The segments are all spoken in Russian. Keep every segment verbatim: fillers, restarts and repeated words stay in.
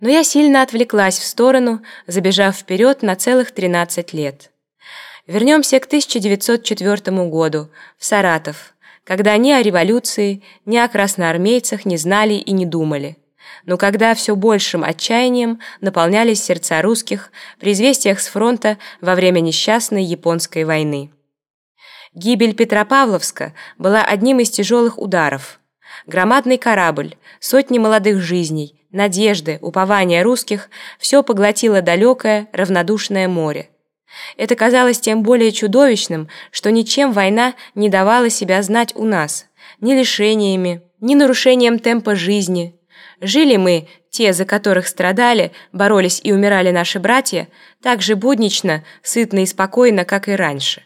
Но я сильно отвлеклась в сторону, забежав вперед на целых тринадцать лет. Вернемся к тысяча девятьсот четвёртому году, в Саратов, когда ни о революции, ни о красноармейцах не знали и не думали, но когда все большим отчаянием наполнялись сердца русских при известиях с фронта во время несчастной японской войны. Гибель Петропавловска была одним из тяжелых ударов. Громадный корабль, сотни молодых жизней, надежды, упования русских все поглотило далекое, равнодушное море. Это казалось тем более чудовищным, что ничем война не давала себя знать у нас, ни лишениями, ни нарушением темпа жизни. Жили мы, те, за которых страдали, боролись и умирали наши братья, так же буднично, сытно и спокойно, как и раньше.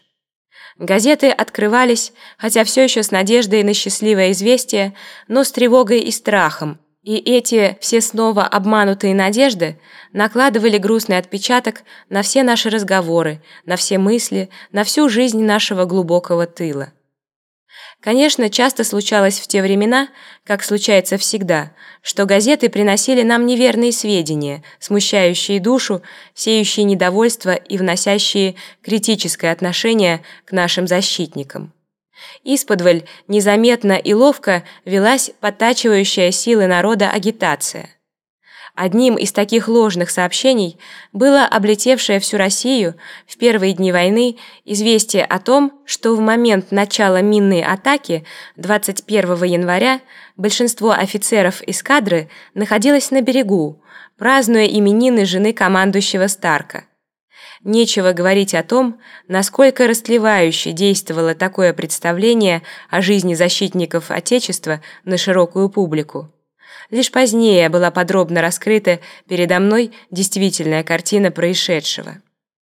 Газеты открывались, хотя все еще с надеждой на счастливое известие, но с тревогой и страхом, и эти все снова обманутые надежды накладывали грустный отпечаток на все наши разговоры, на все мысли, на всю жизнь нашего глубокого тыла. Конечно, часто случалось в те времена, как случается всегда, что газеты приносили нам неверные сведения, смущающие душу, сеющие недовольство и вносящие критическое отношение к нашим защитникам. Исподволь, незаметно и ловко велась подтачивающая силы народа агитация. Одним из таких ложных сообщений было облетевшее всю Россию в первые дни войны известие о том, что в момент начала минной атаки двадцать первого января большинство офицеров эскадры находилось на берегу, празднуя именины жены командующего Старка. Нечего говорить о том, насколько растлевающе действовало такое представление о жизни защитников Отечества на широкую публику. Лишь позднее была подробно раскрыта передо мной действительная картина происшедшего.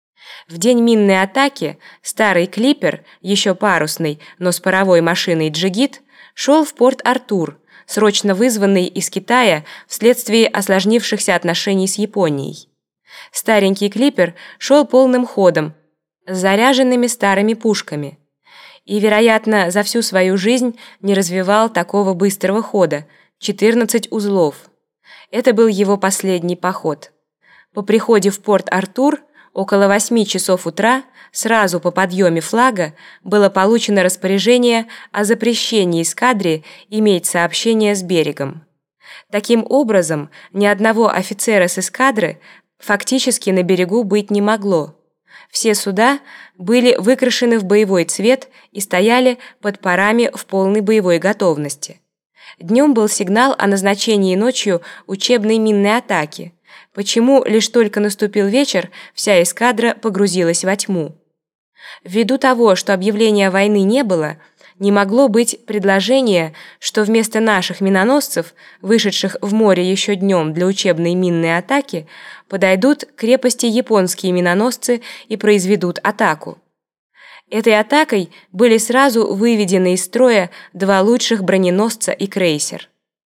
В день минной атаки старый клипер, еще парусный, но с паровой машиной «Джигит», шел в порт Артур, срочно вызванный из Китая вследствие осложнившихся отношений с Японией. Старенький клипер шел полным ходом, с заряженными старыми пушками. И, вероятно, за всю свою жизнь не развивал такого быстрого хода, четырнадцать узлов. Это был его последний поход. По приходе в порт Артур около восьми часов утра, сразу по подъеме флага, было получено распоряжение о запрещении эскадре иметь сообщение с берегом. Таким образом, ни одного офицера с эскадры фактически на берегу быть не могло. Все суда были выкрашены в боевой цвет и стояли под парами в полной боевой готовности. Днем был сигнал о назначении ночью учебной минной атаки, почему лишь только наступил вечер, вся эскадра погрузилась во тьму. Ввиду того, что объявления войны не было, не могло быть предложения, что вместо наших миноносцев, вышедших в море еще днем для учебной минной атаки, подойдут к крепости японские миноносцы и произведут атаку. Этой атакой были сразу выведены из строя два лучших броненосца и крейсер.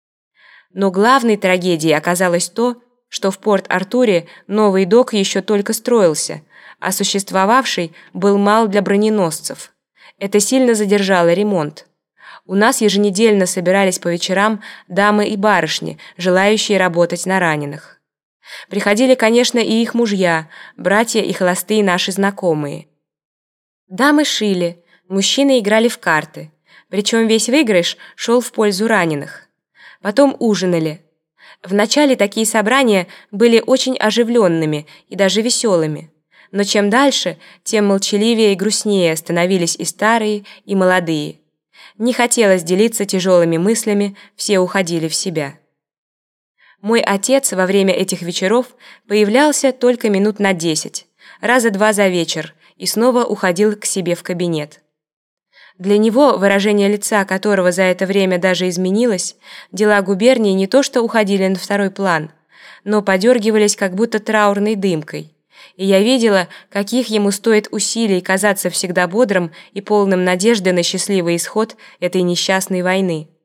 Но главной трагедией оказалось то, что в Порт-Артуре новый док еще только строился, а существовавший был мал для броненосцев. Это сильно задержало ремонт. У нас еженедельно собирались по вечерам дамы и барышни, желающие работать на раненых. Приходили, конечно, и их мужья, братья и холостые наши знакомые. Дамы шили, мужчины играли в карты, причем весь выигрыш шел в пользу раненых. Потом ужинали. Вначале такие собрания были очень оживленными и даже веселыми. Но чем дальше, тем молчаливее и грустнее становились и старые, и молодые. Не хотелось делиться тяжелыми мыслями, все уходили в себя. Мой отец во время этих вечеров появлялся только минут на десять, раза два за вечер, и снова уходил к себе в кабинет. Для него, выражение лица которого за это время даже изменилось, дела губернии не то что уходили на второй план, но подергивались как будто траурной дымкой. И я видела, каких ему стоит усилий казаться всегда бодрым и полным надежды на счастливый исход этой несчастной войны.